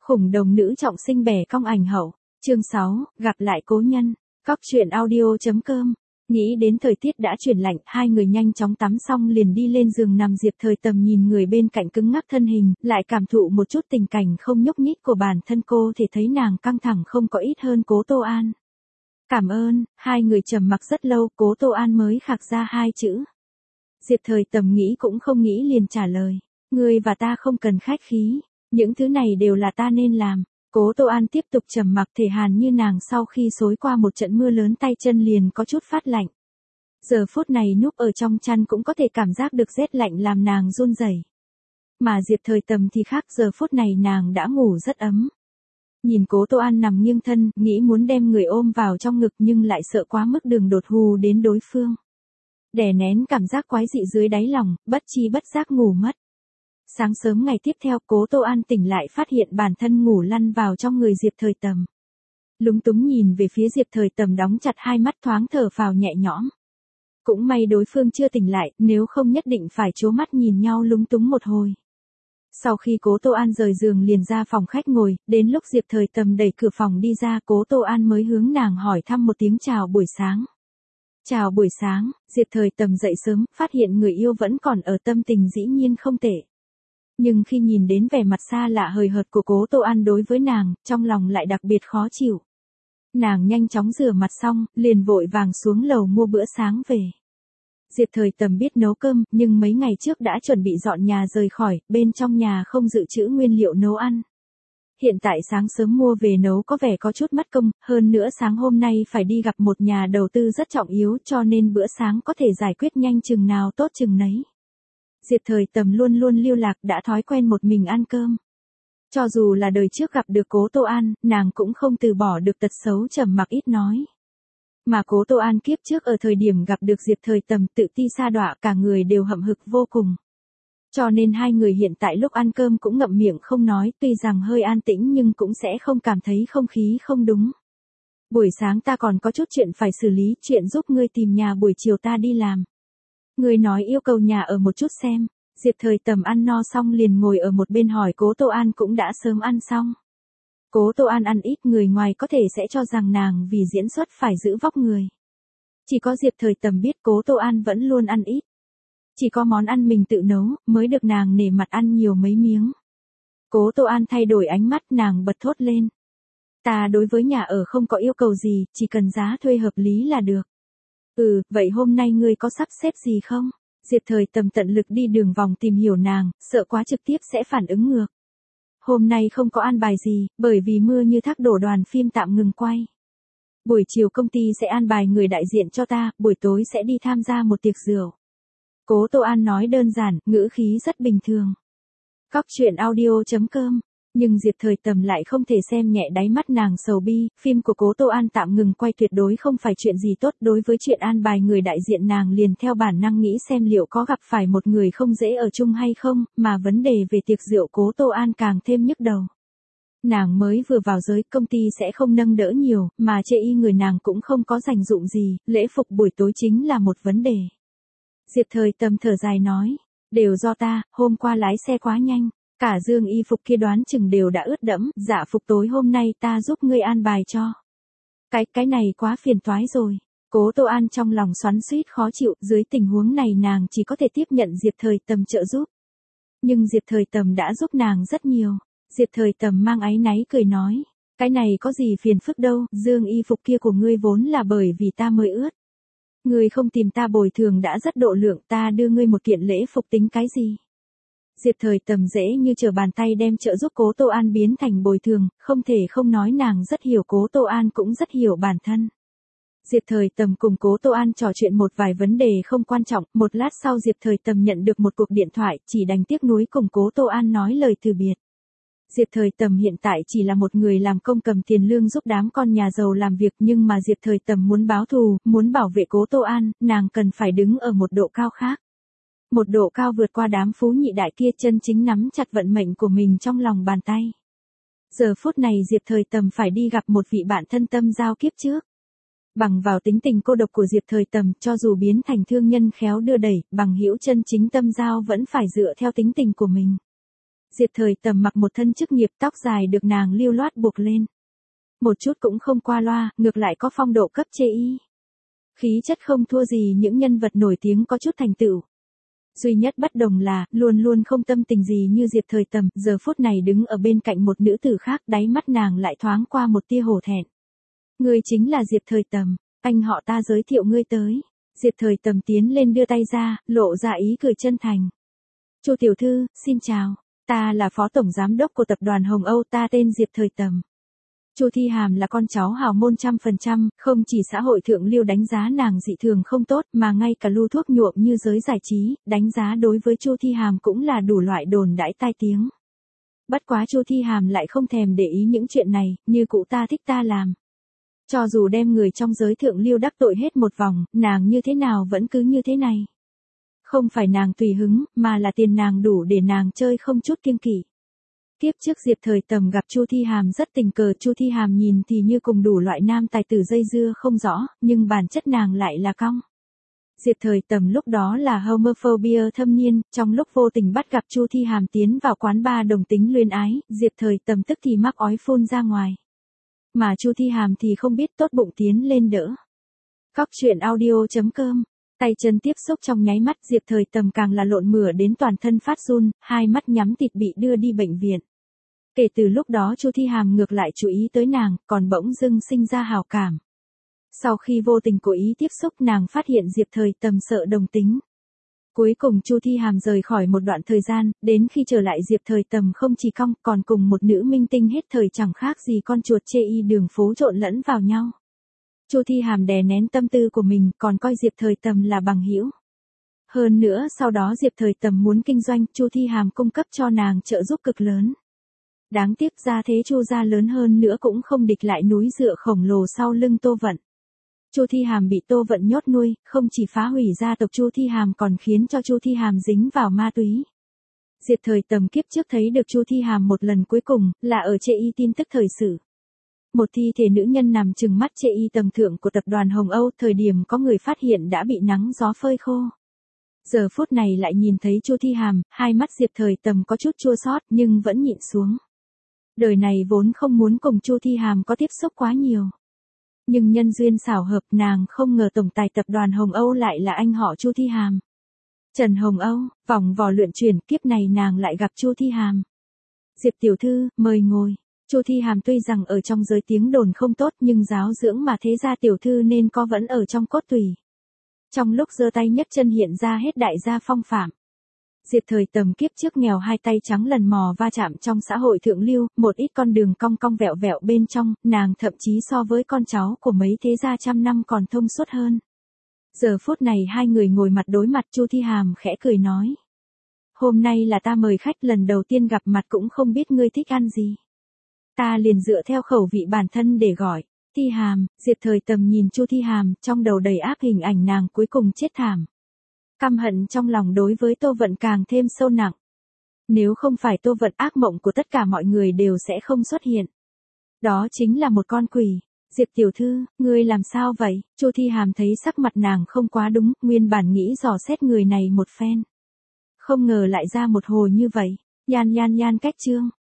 Khủng đồng nữ trọng sinh bẻ cong ảnh hậu. Chương 6, gặp lại cố nhân. Cóc truyện audio.com. Nghĩ đến thời tiết đã chuyển lạnh, hai người nhanh chóng tắm xong liền đi lên giường nằm. Diệp Thời Tầm nhìn người bên cạnh cứng ngắc thân hình, lại cảm thụ một chút tình cảnh không nhúc nhích của bản thân cô thì thấy nàng căng thẳng không có ít hơn Cố Tô An. Cảm ơn. Hai người trầm mặc rất lâu, Cố Tô An mới khạc ra hai chữ. Diệp Thời Tầm nghĩ cũng không nghĩ liền trả lời. Ngươi và ta không cần khách khí. Những thứ này đều là ta nên làm. Cố Tô An tiếp tục trầm mặc, thể hàn như nàng sau khi xối qua một trận mưa lớn tay chân liền có chút phát lạnh. Giờ phút này núp ở trong chăn cũng có thể cảm giác được rét lạnh làm nàng run rẩy. Mà Diệp Thời Tầm thì khác, giờ phút này nàng đã ngủ rất ấm. Nhìn Cố Tô An nằm nghiêng thân, nghĩ muốn đem người ôm vào trong ngực nhưng lại sợ quá mức đường đột hù đến đối phương. Đè nén cảm giác quái dị dưới đáy lòng, bất chi bất giác ngủ mất. Sáng sớm ngày tiếp theo, Cố Tô An tỉnh lại phát hiện bản thân ngủ lăn vào trong người Diệp Thời Tầm. Lúng túng nhìn về phía Diệp Thời Tầm đóng chặt hai mắt, thoáng thở phào nhẹ nhõm. Cũng may đối phương chưa tỉnh lại, nếu không nhất định phải trố mắt nhìn nhau lúng túng một hồi. Sau khi Cố Tô An rời giường liền ra phòng khách ngồi, đến lúc Diệp Thời Tầm đẩy cửa phòng đi ra, Cố Tô An mới hướng nàng hỏi thăm một tiếng chào buổi sáng. Chào buổi sáng. Diệp Thời Tầm dậy sớm, phát hiện người yêu vẫn còn ở, tâm tình dĩ nhiên không tệ. Nhưng khi nhìn đến vẻ mặt xa lạ hời hợt của Cố Tô An đối với nàng, trong lòng lại đặc biệt khó chịu. Nàng nhanh chóng rửa mặt xong, liền vội vàng xuống lầu mua bữa sáng về. Diệp Thời Tầm biết nấu cơm, nhưng mấy ngày trước đã chuẩn bị dọn nhà rời khỏi, bên trong nhà không dự trữ nguyên liệu nấu ăn. Hiện tại sáng sớm mua về nấu có vẻ có chút mất công, hơn nữa sáng hôm nay phải đi gặp một nhà đầu tư rất trọng yếu, cho nên bữa sáng có thể giải quyết nhanh chừng nào tốt chừng nấy. Diệp Thời Tầm luôn luôn lưu lạc, đã thói quen một mình ăn cơm. Cho dù là đời trước gặp được Cố Tô An, nàng cũng không từ bỏ được tật xấu trầm mặc ít nói. Mà Cố Tô An kiếp trước ở thời điểm gặp được Diệp Thời Tầm tự ti sa đọa, cả người đều hậm hực vô cùng. Cho nên hai người hiện tại lúc ăn cơm cũng ngậm miệng không nói, tuy rằng hơi an tĩnh nhưng cũng sẽ không cảm thấy không khí không đúng. Buổi sáng ta còn có chút chuyện phải xử lý, chuyện giúp ngươi tìm nhà buổi chiều ta đi làm. Ngươi nói yêu cầu nhà ở một chút xem. Diệp Thời Tầm ăn no xong liền ngồi ở một bên hỏi Cố Tô An cũng đã sớm ăn xong. Cố Tô An ăn ít, người ngoài có thể sẽ cho rằng nàng vì diễn xuất phải giữ vóc người. Chỉ có Diệp Thời Tầm biết Cố Tô An vẫn luôn ăn ít. Chỉ có món ăn mình tự nấu, mới được nàng nể mặt ăn nhiều mấy miếng. Cố Tô An thay đổi ánh mắt, nàng bật thốt lên. Ta đối với nhà ở không có yêu cầu gì, chỉ cần giá thuê hợp lý là được. Vậy hôm nay ngươi có sắp xếp gì không? Diệp Thời Tầm tận lực đi đường vòng tìm hiểu nàng, sợ quá trực tiếp sẽ phản ứng ngược. Hôm nay không có an bài gì, bởi vì mưa như thác đổ đoàn phim tạm ngừng quay. Buổi chiều công ty sẽ an bài người đại diện cho ta, buổi tối sẽ đi tham gia một tiệc rượu. Cố Tô An nói đơn giản, ngữ khí rất bình thường. Cóc truyện audio.com. Nhưng Diệp Thời Tầm lại không thể xem nhẹ đáy mắt nàng sầu bi, phim của Cố Tô An tạm ngừng quay tuyệt đối không phải chuyện gì tốt. Đối với chuyện an bài người đại diện, nàng liền theo bản năng nghĩ xem liệu có gặp phải một người không dễ ở chung hay không, mà vấn đề về tiệc rượu Cố Tô An càng thêm nhức đầu. Nàng mới vừa vào giới, công ty sẽ không nâng đỡ nhiều, mà chê y người nàng cũng không có dành dụng gì, lễ phục buổi tối chính là một vấn đề. Diệp Thời Tầm thở dài nói, đều do ta, hôm qua lái xe quá nhanh. Cả dương y phục kia đoán chừng đều đã ướt đẫm, dạ phục tối hôm nay ta giúp ngươi an bài cho. Cái này quá phiền toái rồi. Cố Tô An trong lòng xoắn xuýt khó chịu, dưới tình huống này nàng chỉ có thể tiếp nhận Diệp Thời Tầm trợ giúp. Nhưng Diệp Thời Tầm đã giúp nàng rất nhiều. Diệp Thời Tầm mang áy náy cười nói, cái này có gì phiền phức đâu, dương y phục kia của ngươi vốn là bởi vì ta mới ướt. Ngươi không tìm ta bồi thường đã rất độ lượng, ta đưa ngươi một kiện lễ phục tính cái gì. Diệp Thời Tầm dễ như trở bàn tay đem trợ giúp Cố Tô An biến thành bồi thường, không thể không nói nàng rất hiểu Cố Tô An cũng rất hiểu bản thân. Diệp Thời Tầm cùng Cố Tô An trò chuyện một vài vấn đề không quan trọng, một lát sau Diệp Thời Tầm nhận được một cuộc điện thoại, chỉ đành tiếc nuối cùng Cố Tô An nói lời từ biệt. Diệp Thời Tầm hiện tại chỉ là một người làm công cầm tiền lương giúp đám con nhà giàu làm việc, nhưng mà Diệp Thời Tầm muốn báo thù, muốn bảo vệ Cố Tô An, nàng cần phải đứng ở một độ cao khác. Một độ cao vượt qua đám phú nhị đại kia, chân chính nắm chặt vận mệnh của mình trong lòng bàn tay. Giờ phút này Diệp Thời Tầm phải đi gặp một vị bạn thân tâm giao kiếp trước. Bằng vào tính tình cô độc của Diệp Thời Tầm, cho dù biến thành thương nhân khéo đưa đẩy, bằng hữu chân chính tâm giao vẫn phải dựa theo tính tình của mình. Diệp Thời Tầm mặc một thân chức nghiệp, tóc dài được nàng lưu loát buộc lên. Một chút cũng không qua loa, ngược lại có phong độ cấp chê y. Khí chất không thua gì những nhân vật nổi tiếng có chút thành tựu. Duy nhất bất đồng là, luôn luôn không tâm tình gì như Diệp Thời Tầm, giờ phút này đứng ở bên cạnh một nữ tử khác, đáy mắt nàng lại thoáng qua một tia hổ thẹn. Ngươi chính là Diệp Thời Tầm, anh họ ta giới thiệu ngươi tới. Diệp Thời Tầm tiến lên đưa tay ra, lộ ra ý cười chân thành. Chu tiểu thư, xin chào. Ta là phó tổng giám đốc của tập đoàn Hồng Âu, ta tên Diệp Thời Tầm. Chu Thi Hàm là con cháu hào môn 100%, không chỉ xã hội thượng lưu đánh giá nàng dị thường không tốt mà ngay cả lưu thuốc nhuộm như giới giải trí, đánh giá đối với Chu Thi Hàm cũng là đủ loại đồn đãi tai tiếng. Bất quá Chu Thi Hàm lại không thèm để ý những chuyện này, như cụ ta thích ta làm. Cho dù đem người trong giới thượng lưu đắc tội hết một vòng, nàng như thế nào vẫn cứ như thế này. Không phải nàng tùy hứng, mà là tiền nàng đủ để nàng chơi không chút kiêng kỵ. Tiếp trước Diệp Thời Tầm gặp Chu Thi Hàm rất tình cờ, Chu Thi Hàm nhìn thì như cùng đủ loại nam tài tử dây dưa không rõ, nhưng bản chất nàng lại là cong. Diệp Thời Tầm lúc đó là homophobia thâm niên, trong lúc vô tình bắt gặp Chu Thi Hàm tiến vào quán bar đồng tính luyến ái, Diệp Thời Tầm tức thì mắc ói phun ra ngoài. Mà Chu Thi Hàm thì không biết tốt bụng tiến lên đỡ. Cóc truyện audio.com. Tay chân tiếp xúc trong nháy mắt, Diệp Thời Tầm càng là lộn mửa đến toàn thân phát run, hai mắt nhắm tịt bị đưa đi bệnh viện. Kể từ lúc đó Chu Thi Hàm ngược lại chú ý tới nàng, còn bỗng dưng sinh ra hào cảm. Sau khi vô tình cố ý tiếp xúc, nàng phát hiện Diệp Thời Tầm sợ đồng tính. Cuối cùng Chu Thi Hàm rời khỏi một đoạn thời gian, đến khi trở lại Diệp Thời Tầm không chỉ cong, còn cùng một nữ minh tinh hết thời chẳng khác gì con chuột chê y đường phố trộn lẫn vào nhau. Chu Thi Hàm đè nén tâm tư của mình, còn coi Diệp Thời Tầm là bằng hữu. Hơn nữa sau đó Diệp Thời Tầm muốn kinh doanh, Chu Thi Hàm cung cấp cho nàng trợ giúp cực lớn. Đáng tiếc gia thế Chu gia lớn hơn nữa cũng không địch lại núi dựa khổng lồ sau lưng Tô Vận. Chu Thi Hàm bị Tô Vận nhốt nuôi, không chỉ phá hủy gia tộc Chu Thi Hàm còn khiến cho Chu Thi Hàm dính vào ma túy. Diệp Thời Tầm kiếp trước thấy được Chu Thi Hàm một lần cuối cùng, là ở chê y tin tức thời sự. Một thi thể nữ nhân nằm chừng mắt chê y tầng thượng của tập đoàn Hồng Âu, thời điểm có người phát hiện đã bị nắng gió phơi khô. Giờ phút này lại nhìn thấy Chu Thi Hàm, hai mắt Diệp Thời Tầm có chút chua xót nhưng vẫn nhịn xuống. Đời này vốn không muốn cùng Chu Thi Hàm có tiếp xúc quá nhiều. Nhưng nhân duyên xảo hợp, nàng không ngờ tổng tài tập đoàn Hồng Âu lại là anh họ Chu Thi Hàm. Trần Hồng Âu, vòng vò luyện chuyển, kiếp này nàng lại gặp Chu Thi Hàm. Diệp tiểu thư, mời ngồi. Chu Thi Hàm tuy rằng ở trong giới tiếng đồn không tốt nhưng giáo dưỡng mà thế gia tiểu thư nên có vẫn ở trong cốt tủy. Trong lúc giơ tay nhấc chân hiện ra hết đại gia phong phạm. Diệp Thời Tầm kiếp trước nghèo hai tay trắng lần mò va chạm trong xã hội thượng lưu, một ít con đường cong cong vẹo vẹo bên trong, nàng thậm chí so với con cháu của mấy thế gia trăm năm còn thông suốt hơn. Giờ phút này hai người ngồi mặt đối mặt, Chu Thi Hàm khẽ cười nói. Hôm nay là ta mời khách, lần đầu tiên gặp mặt cũng không biết ngươi thích ăn gì. Ta liền dựa theo khẩu vị bản thân để gọi. Thi Hàm. Diệp Thời Tầm nhìn Chu Thi Hàm, trong đầu đầy áp hình ảnh nàng cuối cùng chết thảm. Căm hận trong lòng đối với Tô Vận càng thêm sâu nặng. Nếu không phải Tô Vận, ác mộng của tất cả mọi người đều sẽ không xuất hiện. Đó chính là một con quỷ. Diệp tiểu thư, ngươi làm sao vậy? Chu Thi Hàm thấy sắc mặt nàng không quá đúng, nguyên bản nghĩ dò xét người này một phen. Không ngờ lại ra một hồi như vậy. Yan cách chương.